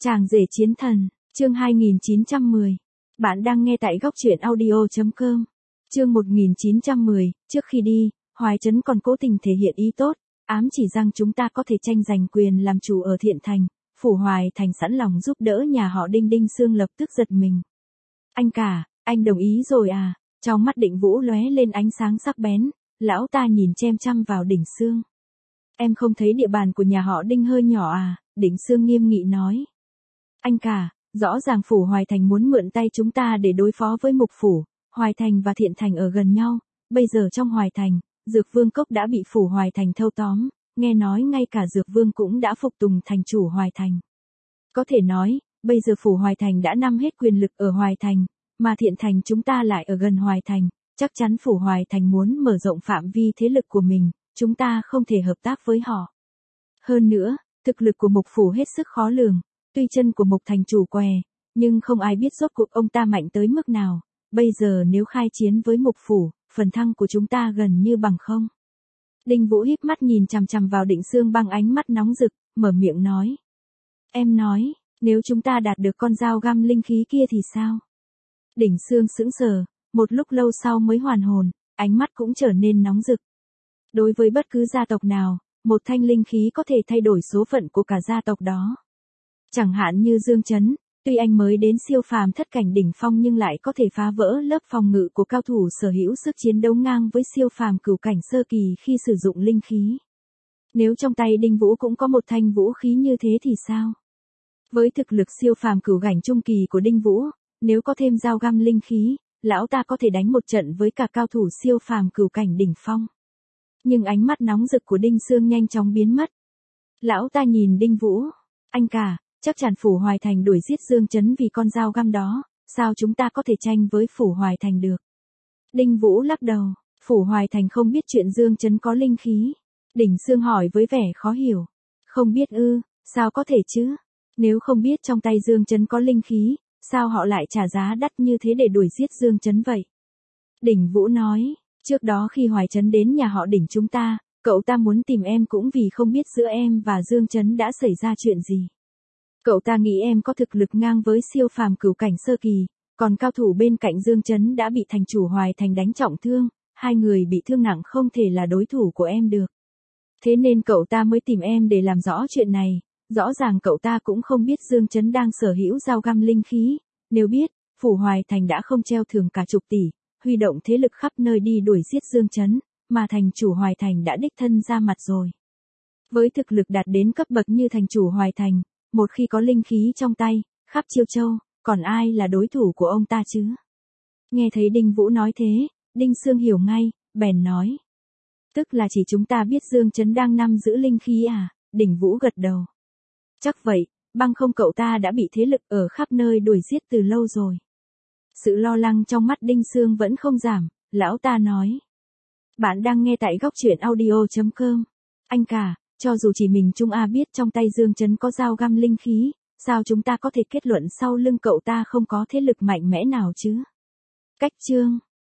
Chàng rể chiến thần, chương 2910. Bạn đang nghe tại góc truyện audio.com. Chương 1910, trước khi đi, Hoài Trấn còn cố tình thể hiện ý tốt, ám chỉ rằng chúng ta có thể tranh giành quyền làm chủ ở Thiện Thành. Phủ Hoài Thành sẵn lòng giúp đỡ nhà họ Đinh. Đinh Sương lập tức giật mình. Anh cả, anh đồng ý rồi à? Trong mắt Định Vũ lóe lên ánh sáng sắc bén, lão ta nhìn chăm chăm vào Đỉnh Sương. Em không thấy địa bàn của nhà họ Đinh hơi nhỏ à? Đỉnh Sương nghiêm nghị nói. Anh cả, rõ ràng Phủ Hoài Thành muốn mượn tay chúng ta để đối phó với Mục Phủ. Hoài Thành và Thiện Thành ở gần nhau, bây giờ trong Hoài Thành, Dược Vương Cốc đã bị Phủ Hoài Thành thâu tóm, nghe nói ngay cả Dược Vương cũng đã phục tùng thành chủ Hoài Thành. Có thể nói, bây giờ Phủ Hoài Thành đã nắm hết quyền lực ở Hoài Thành, mà Thiện Thành chúng ta lại ở gần Hoài Thành, chắc chắn Phủ Hoài Thành muốn mở rộng phạm vi thế lực của mình, chúng ta không thể hợp tác với họ. Hơn nữa, thực lực của Mục Phủ hết sức khó lường, tuy chân của Mục thành chủ què, nhưng không ai biết rốt cuộc ông ta mạnh tới mức nào. Bây giờ nếu khai chiến với Mục Phủ, phần thăng của chúng ta gần như bằng không. Đinh Vũ híp mắt nhìn chằm chằm vào Định Sương bằng ánh mắt nóng rực, mở miệng nói. Em nói, nếu chúng ta đạt được con dao găm linh khí kia thì sao? Đỉnh Sương sững sờ, một lúc lâu sau mới hoàn hồn, ánh mắt cũng trở nên nóng rực. Đối với bất cứ gia tộc nào, một thanh linh khí có thể thay đổi số phận của cả gia tộc đó. Chẳng hạn như Dương Chấn, tuy anh mới đến siêu phàm thất cảnh đỉnh phong nhưng lại có thể phá vỡ lớp phòng ngự của cao thủ sở hữu sức chiến đấu ngang với siêu phàm cửu cảnh sơ kỳ khi sử dụng linh khí. Nếu trong tay Đinh Vũ cũng có một thanh vũ khí như thế thì sao? Với thực lực siêu phàm cửu cảnh trung kỳ của Đinh Vũ, nếu có thêm dao găm linh khí, lão ta có thể đánh một trận với cả cao thủ siêu phàm cửu cảnh đỉnh phong. Nhưng ánh mắt nóng rực của Đinh Sương nhanh chóng biến mất. Lão ta nhìn Đinh Vũ, anh cả, chắc chắn Phủ Hoài Thành đuổi giết Dương Chấn vì con dao găm đó, sao chúng ta có thể tranh với Phủ Hoài Thành được? Đinh Vũ lắc đầu, Phủ Hoài Thành không biết chuyện Dương Chấn có linh khí. Đỉnh Sương hỏi với vẻ khó hiểu. Không biết ư, sao có thể chứ? Nếu không biết trong tay Dương Chấn có linh khí, sao họ lại trả giá đắt như thế để đuổi giết Dương Chấn vậy? Đỉnh Vũ nói, trước đó khi Hoài Trấn đến nhà họ Đỉnh chúng ta, cậu ta muốn tìm em cũng vì không biết giữa em và Dương Chấn đã xảy ra chuyện gì. Cậu ta nghĩ em có thực lực ngang với siêu phàm cửu cảnh sơ kỳ, còn cao thủ bên cạnh Dương Chấn đã bị thành chủ Hoài Thành đánh trọng thương, hai người bị thương nặng không thể là đối thủ của em được. Thế nên cậu ta mới tìm em để làm rõ chuyện này, rõ ràng cậu ta cũng không biết Dương Chấn đang sở hữu dao găm linh khí, nếu biết, Phủ Hoài Thành đã không treo thưởng cả chục tỷ, huy động thế lực khắp nơi đi đuổi giết Dương Chấn, mà thành chủ Hoài Thành đã đích thân ra mặt rồi. Với thực lực đạt đến cấp bậc như thành chủ Hoài Thành, một khi có linh khí trong tay, khắp Chiêu Châu, còn ai là đối thủ của ông ta chứ? Nghe thấy Đinh Vũ nói thế, Đinh Sương hiểu ngay, bèn nói. Tức là chỉ chúng ta biết Dương Chấn đang nắm giữ linh khí à? Đinh Vũ gật đầu. Chắc vậy, bằng không cậu ta đã bị thế lực ở khắp nơi đuổi giết từ lâu rồi. Sự lo lắng trong mắt Đinh Sương vẫn không giảm, lão ta nói. Bạn đang nghe tại góc truyện audio.com. Anh cả, cho dù chỉ mình chúng A biết trong tay Dương Chấn có dao găm linh khí, sao chúng ta có thể kết luận sau lưng cậu ta không có thế lực mạnh mẽ nào chứ? Cách chương